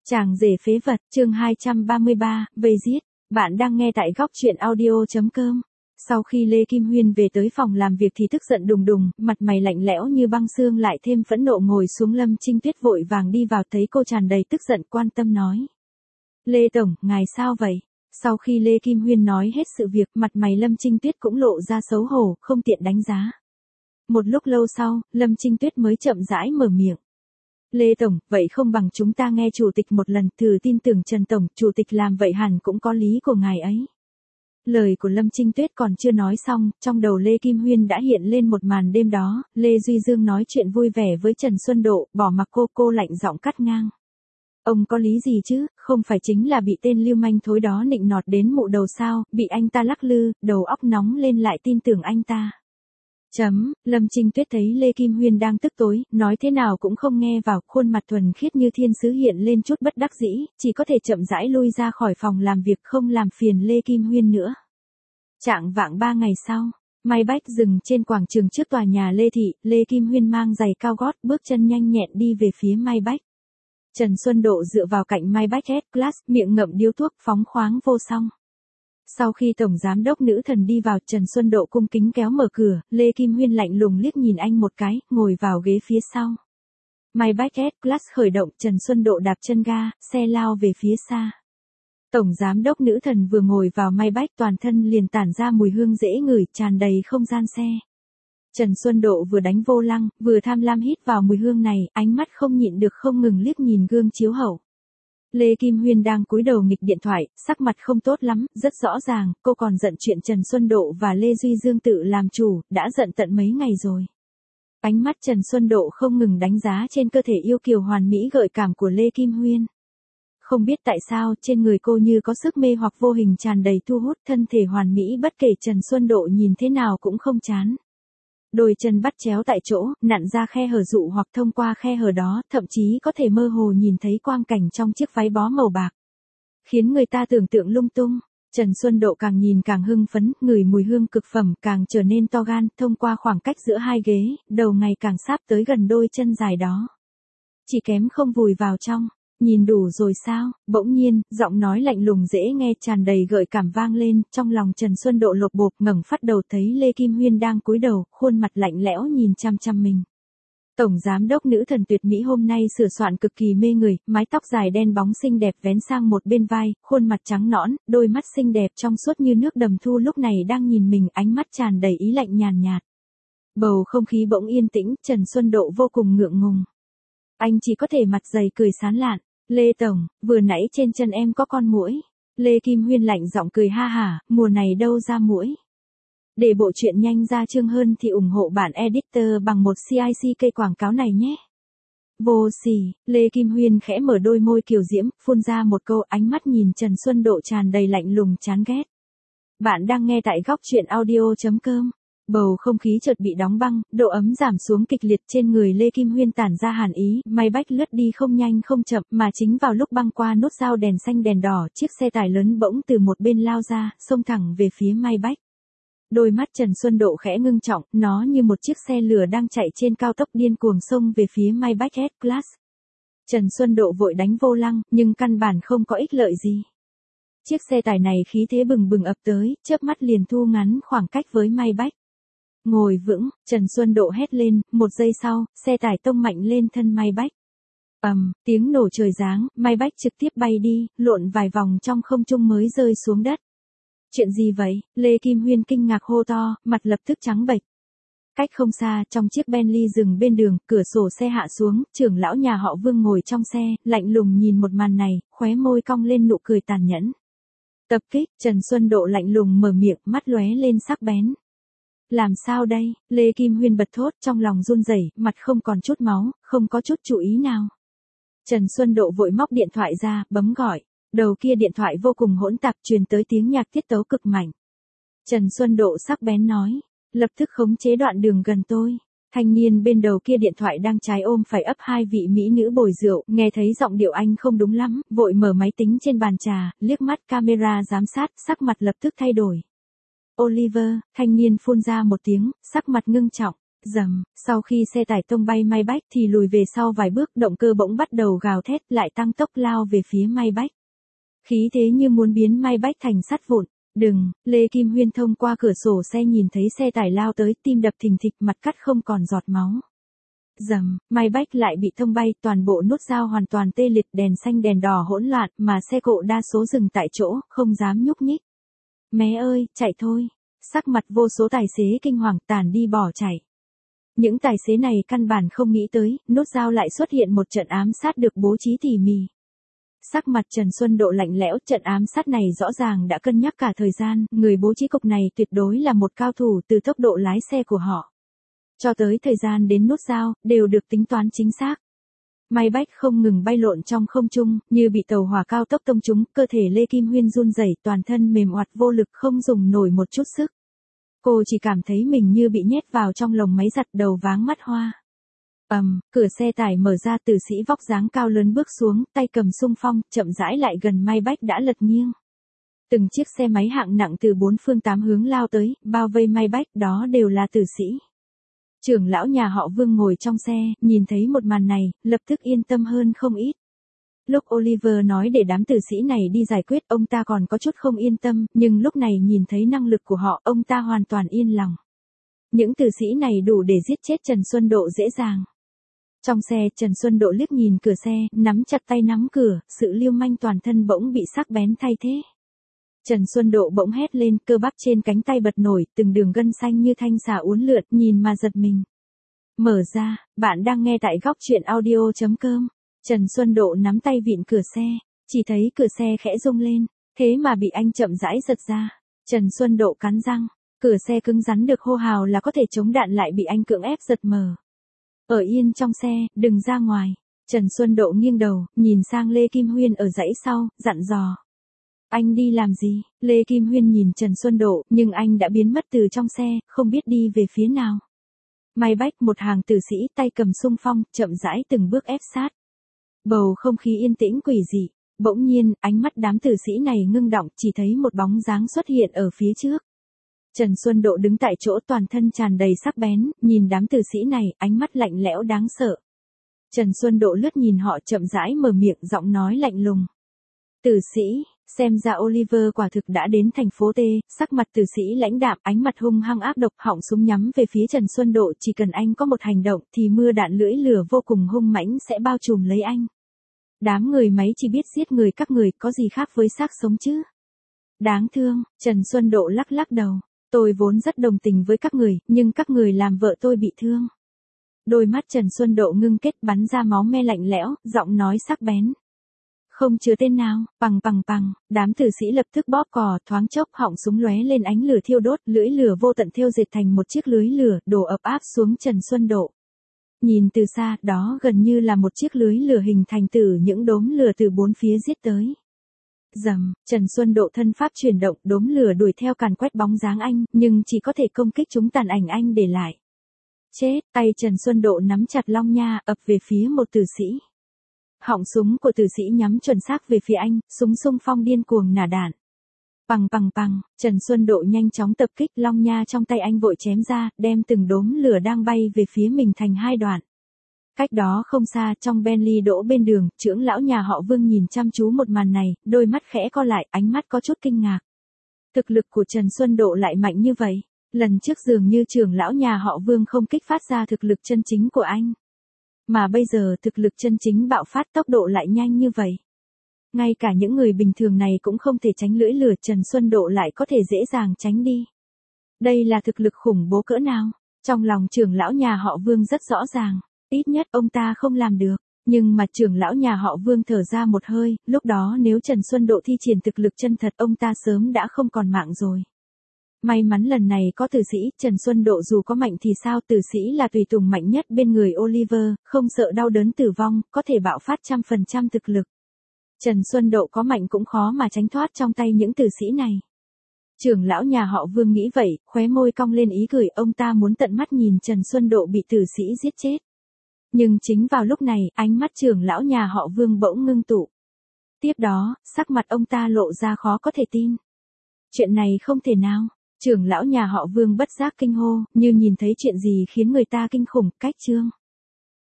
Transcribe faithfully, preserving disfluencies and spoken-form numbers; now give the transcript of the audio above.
Chàng rể phế vật, chương hai trăm ba mươi ba, vây giết. Bạn đang nghe tại góc truyện audio chấm com. Sau khi Lê Kim Huyên về tới phòng làm việc thì tức giận đùng đùng, mặt mày lạnh lẽo như băng xương lại thêm phẫn nộ ngồi xuống. Lâm Trinh Tuyết vội vàng đi vào thấy cô tràn đầy tức giận quan tâm nói. Lê Tổng, ngài sao vậy? Sau khi Lê Kim Huyên nói hết sự việc, mặt mày Lâm Trinh Tuyết cũng lộ ra xấu hổ, không tiện đánh giá. Một lúc lâu sau, Lâm Trinh Tuyết mới chậm rãi mở miệng. Lê Tổng, vậy không bằng chúng ta nghe Chủ tịch một lần, thử tin tưởng Trần Tổng, Chủ tịch làm vậy hẳn cũng có lý của ngài ấy. Lời của Lâm Trinh Tuyết còn chưa nói xong, trong đầu Lê Kim Huyên đã hiện lên một màn đêm đó, Lê Duy Dương nói chuyện vui vẻ với Trần Xuân Độ, bỏ mặc cô, cô lạnh giọng cắt ngang. Ông có lý gì chứ, không phải chính là bị tên lưu manh thối đó nịnh nọt đến mụ đầu sao, bị anh ta lắc lư, đầu óc nóng lên lại tin tưởng anh ta. Chấm, Lâm Trinh Tuyết thấy Lê Kim Huyên đang tức tối, nói thế nào cũng không nghe vào, khuôn mặt thuần khiết như thiên sứ hiện lên chút bất đắc dĩ, chỉ có thể chậm rãi lui ra khỏi phòng làm việc không làm phiền Lê Kim Huyên nữa. Trạng vạng ba ngày sau, May Bách dừng trên quảng trường trước tòa nhà Lê Thị, Lê Kim Huyên mang giày cao gót, bước chân nhanh nhẹn đi về phía May Bách. Trần Xuân Độ dựa vào cạnh May Bách S-Class, miệng ngậm điếu thuốc phóng khoáng vô song. Sau khi Tổng Giám đốc nữ thần đi vào, Trần Xuân Độ cung kính kéo mở cửa, Lê Kim Huyên lạnh lùng liếc nhìn anh một cái, ngồi vào ghế phía sau. Maybach S-Class khởi động, Trần Xuân Độ đạp chân ga, xe lao về phía xa. Tổng Giám đốc nữ thần vừa ngồi vào Maybach toàn thân liền tản ra mùi hương dễ ngửi, tràn đầy không gian xe. Trần Xuân Độ vừa đánh vô lăng, vừa tham lam hít vào mùi hương này, ánh mắt không nhịn được không ngừng liếc nhìn gương chiếu hậu. Lê Kim Huyên đang cúi đầu nghịch điện thoại, sắc mặt không tốt lắm, rất rõ ràng, cô còn giận chuyện Trần Xuân Độ và Lê Duy Dương tự làm chủ, đã giận tận mấy ngày rồi. Ánh mắt Trần Xuân Độ không ngừng đánh giá trên cơ thể yêu kiều hoàn mỹ gợi cảm của Lê Kim Huyên. Không biết tại sao, trên người cô như có sức mê hoặc vô hình tràn đầy thu hút, thân thể hoàn mỹ bất kể Trần Xuân Độ nhìn thế nào cũng không chán. Đôi chân bắt chéo tại chỗ, nặn ra khe hở dụ hoặc thông qua khe hở đó, thậm chí có thể mơ hồ nhìn thấy quang cảnh trong chiếc váy bó màu bạc. Khiến người ta tưởng tượng lung tung. Trần Xuân Độ càng nhìn càng hưng phấn, ngửi mùi hương cực phẩm càng trở nên to gan, thông qua khoảng cách giữa hai ghế, đầu ngày càng sáp tới gần đôi chân dài đó. Chỉ kém không vùi vào trong. Nhìn đủ rồi sao? Bỗng nhiên, giọng nói lạnh lùng dễ nghe tràn đầy gợi cảm vang lên, trong lòng Trần Xuân Độ lột bột, ngẩng phát đầu thấy Lê Kim Huyên đang cúi đầu, khuôn mặt lạnh lẽo nhìn chăm chăm mình. Tổng Giám đốc nữ thần tuyệt mỹ hôm nay sửa soạn cực kỳ mê người, mái tóc dài đen bóng xinh đẹp vén sang một bên vai, khuôn mặt trắng nõn, đôi mắt xinh đẹp trong suốt như nước đầm thu lúc này đang nhìn mình, ánh mắt tràn đầy ý lạnh nhàn nhạt. Bầu không khí bỗng yên tĩnh, Trần Xuân Độ vô cùng ngượng ngùng. Anh chỉ có thể mặt dày cười sán lạn. Lê Tổng, vừa nãy trên chân em có con muỗi. Lê Kim Huyên lạnh giọng cười ha hả, mùa này đâu ra muỗi. Để bộ truyện nhanh ra chương hơn thì ủng hộ bản editor bằng một xê i xê cây quảng cáo này nhé. Vô sỉ, Lê Kim Huyên khẽ mở đôi môi kiều diễm, phun ra một câu, ánh mắt nhìn Trần Xuân Độ tràn đầy lạnh lùng chán ghét. Bạn đang nghe tại góc truyện audio chấm com. Bầu không khí chợt bị đóng băng, độ ấm giảm xuống kịch liệt trên người Lê Kim Huyên tản ra hàn ý, Maybach lướt đi không nhanh không chậm, mà chính vào lúc băng qua nút giao đèn xanh đèn đỏ, chiếc xe tải lớn bỗng từ một bên lao ra, xông thẳng về phía Maybach. Đôi mắt Trần Xuân Độ khẽ ngưng trọng, nó như một chiếc xe lửa đang chạy trên cao tốc điên cuồng xông về phía Maybach S-Class. Trần Xuân Độ vội đánh vô lăng, nhưng căn bản không có ích lợi gì. Chiếc xe tải này khí thế bừng bừng ập tới, chớp mắt liền thu ngắn khoảng cách với Maybach. Ngồi vững, Trần Xuân Độ hét lên, một giây sau, xe tải tông mạnh lên thân Maybach. Ầm, um, tiếng nổ trời giáng, Maybach trực tiếp bay đi, lộn vài vòng trong không trung mới rơi xuống đất. Chuyện gì vậy? Lê Kim Huyên kinh ngạc hô to, mặt lập tức trắng bệch. Cách không xa, trong chiếc Bentley dừng bên đường, cửa sổ xe hạ xuống, trưởng lão nhà họ Vương ngồi trong xe, lạnh lùng nhìn một màn này, khóe môi cong lên nụ cười tàn nhẫn. Tập kích, Trần Xuân Độ lạnh lùng mở miệng, mắt lóe lên sắc bén. Làm sao đây? Lê Kim Huyên bật thốt, trong lòng run rẩy, mặt không còn chút máu, không có chút chú ý nào. Trần Xuân Độ vội móc điện thoại ra, bấm gọi. Đầu kia điện thoại vô cùng hỗn tạp truyền tới tiếng nhạc tiết tấu cực mạnh. Trần Xuân Độ sắc bén nói, lập tức khống chế đoạn đường gần tôi. Thanh niên bên đầu kia điện thoại đang trái ôm phải ấp hai vị mỹ nữ bồi rượu, nghe thấy giọng điệu anh không đúng lắm, vội mở máy tính trên bàn trà, liếc mắt camera giám sát, sắc mặt lập tức thay đổi. Oliver, thanh niên phun ra một tiếng, sắc mặt ngưng trọng, Rầm, sau khi xe tải tông bay Maybach thì lùi về sau vài bước, động cơ bỗng bắt đầu gào thét, lại tăng tốc lao về phía Maybach. Khí thế như muốn biến Maybach thành sắt vụn. Đừng, Lê Kim Huyên thông qua cửa sổ xe nhìn thấy xe tải lao tới, tim đập thình thịch, mặt cắt không còn giọt máu. Rầm, Maybach lại bị thông bay, toàn bộ nút giao hoàn toàn tê liệt, đèn xanh đèn đỏ hỗn loạn, mà xe cộ đa số dừng tại chỗ, không dám nhúc nhích. Mé ơi, chạy thôi. Sắc mặt vô số tài xế kinh hoàng, tản đi bỏ chạy. Những tài xế này căn bản không nghĩ tới, nút giao lại xuất hiện một trận ám sát được bố trí tỉ mỉ. Sắc mặt Trần Xuân Độ lạnh lẽo, trận ám sát này rõ ràng đã cân nhắc cả thời gian, người bố trí cục này tuyệt đối là một cao thủ, từ tốc độ lái xe của họ cho tới thời gian đến nút giao, đều được tính toán chính xác. Maybach không ngừng bay lộn trong không trung, như bị tàu hỏa cao tốc tông trúng, cơ thể Lê Kim Huyên run rẩy, toàn thân mềm oặt vô lực, không dùng nổi một chút sức. Cô chỉ cảm thấy mình như bị nhét vào trong lồng máy giặt, đầu váng mắt hoa. Ầm, um, cửa xe tải mở ra, tử sĩ vóc dáng cao lớn bước xuống, tay cầm xung phong, chậm rãi lại gần Maybach đã lật nghiêng. Từng chiếc xe máy hạng nặng từ bốn phương tám hướng lao tới, bao vây Maybach, đó đều là tử sĩ. Trưởng lão nhà họ Vương ngồi trong xe, nhìn thấy một màn này, lập tức yên tâm hơn không ít. Lúc Oliver nói để đám tử sĩ này đi giải quyết, ông ta còn có chút không yên tâm, nhưng lúc này nhìn thấy năng lực của họ, ông ta hoàn toàn yên lòng. Những tử sĩ này đủ để giết chết Trần Xuân Độ dễ dàng. Trong xe, Trần Xuân Độ liếc nhìn cửa xe, nắm chặt tay nắm cửa, sự lưu manh toàn thân bỗng bị sắc bén thay thế. Trần Xuân Độ bỗng hét lên, cơ bắp trên cánh tay bật nổi, từng đường gân xanh như thanh xà uốn lượn, nhìn mà giật mình. Mở ra, bạn đang nghe tại góc truyện audio chấm com. Trần Xuân Độ nắm tay vịn cửa xe, chỉ thấy cửa xe khẽ rung lên, thế mà bị anh chậm rãi giật ra. Trần Xuân Độ cắn răng, cửa xe cứng rắn được hô hào là có thể chống đạn lại bị anh cưỡng ép giật mở. Ở yên trong xe, đừng ra ngoài. Trần Xuân Độ nghiêng đầu, nhìn sang Lê Kim Huyên ở dãy sau, dặn dò. Anh đi làm gì? Lê Kim Huyên nhìn Trần Xuân Độ, nhưng anh đã biến mất từ trong xe, không biết đi về phía nào. Maybach, một hàng tử sĩ tay cầm xung phong, chậm rãi từng bước ép sát. Bầu không khí yên tĩnh quỷ dị. Bỗng nhiên, ánh mắt đám tử sĩ này ngưng đọng, chỉ thấy một bóng dáng xuất hiện ở phía trước. Trần Xuân Độ đứng tại chỗ, toàn thân tràn đầy sắc bén, nhìn đám tử sĩ này, ánh mắt lạnh lẽo đáng sợ. Trần Xuân Độ lướt nhìn họ, chậm rãi mở miệng, giọng nói lạnh lùng. Tử sĩ, xem ra Oliver quả thực đã đến thành phố T, sắc mặt tử sĩ lãnh đạm, ánh mặt hung hăng ác độc, họng súng nhắm về phía Trần Xuân Độ, chỉ cần anh có một hành động thì mưa đạn lưỡi lửa vô cùng hung mãnh sẽ bao trùm lấy anh. Đám người máy chỉ biết giết người các người, có gì khác với xác sống chứ? Đáng thương, Trần Xuân Độ lắc lắc đầu. Tôi vốn rất đồng tình với các người, nhưng các người làm vợ tôi bị thương. Đôi mắt Trần Xuân Độ ngưng kết, bắn ra máu me lạnh lẽo, giọng nói sắc bén. Không chứa tên nào, pằng pằng pằng, đám tử sĩ lập tức bóp cò, thoáng chốc họng súng lóe lên ánh lửa thiêu đốt, lưỡi lửa vô tận thiêu dệt thành một chiếc lưới lửa, đổ ập áp xuống Trần Xuân Độ. Nhìn từ xa, đó gần như là một chiếc lưới lửa hình thành từ những đốm lửa từ bốn phía giết tới. Rầm, Trần Xuân Độ thân pháp chuyển động, đốm lửa đuổi theo càn quét bóng dáng anh, nhưng chỉ có thể công kích chúng tàn ảnh anh để lại. Chết, tay Trần Xuân Độ nắm chặt long nha, ập về phía một tử sĩ. Họng súng của tử sĩ nhắm chuẩn xác về phía anh, súng xung phong điên cuồng nả đạn. Pằng pằng pằng, Trần Xuân Độ nhanh chóng tập kích, long nha trong tay anh vội chém ra, đem từng đốm lửa đang bay về phía mình thành hai đoạn. Cách đó không xa, trong Bentley đỗ bên đường, trưởng lão nhà họ Vương nhìn chăm chú một màn này, đôi mắt khẽ co lại, ánh mắt có chút kinh ngạc. Thực lực của Trần Xuân Độ lại mạnh như vậy. Lần trước dường như trưởng lão nhà họ Vương không kích phát ra thực lực chân chính của anh. Mà bây giờ thực lực chân chính bạo phát, tốc độ lại nhanh như vậy. Ngay cả những người bình thường này cũng không thể tránh lưỡi lửa, Trần Xuân Độ lại có thể dễ dàng tránh đi. Đây là thực lực khủng bố cỡ nào? Trong lòng trưởng lão nhà họ Vương rất rõ ràng. Ít nhất ông ta không làm được. Nhưng mà trưởng lão nhà họ Vương thở ra một hơi, lúc đó nếu Trần Xuân Độ thi triển thực lực chân thật, ông ta sớm đã không còn mạng rồi. May mắn lần này có tử sĩ, Trần Xuân Độ dù có mạnh thì sao, tử sĩ là tùy tùng mạnh nhất bên người Oliver, không sợ đau đớn tử vong, có thể bạo phát trăm phần trăm thực lực. Trần Xuân Độ có mạnh cũng khó mà tránh thoát trong tay những tử sĩ này. Trưởng lão nhà họ Vương nghĩ vậy, khóe môi cong lên ý cười, ông ta muốn tận mắt nhìn Trần Xuân Độ bị tử sĩ giết chết. Nhưng chính vào lúc này, ánh mắt trưởng lão nhà họ Vương bỗng ngưng tụ. Tiếp đó, sắc mặt ông ta lộ ra khó có thể tin. Chuyện này không thể nào. Trưởng lão nhà họ Vương bất giác kinh hô, như nhìn thấy chuyện gì khiến người ta kinh khủng, cách Trương